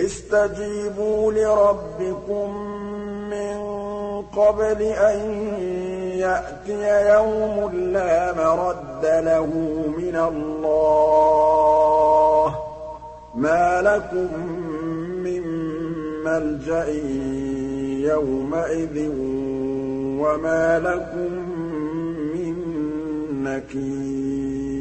اسْتَجِيبُوا لِرَبِّكُم مِّن قَبْلِ أَن يَأْتِيَ يَوْمٌ لَّا مَرَدَّ لَهُ مِنَ اللَّهِ ۚ مَا لَكُم مِّن مَّلْجَإٍ يَوْمَئِذٍ وَمَا لَكُم مِّن نَّكِيرٍ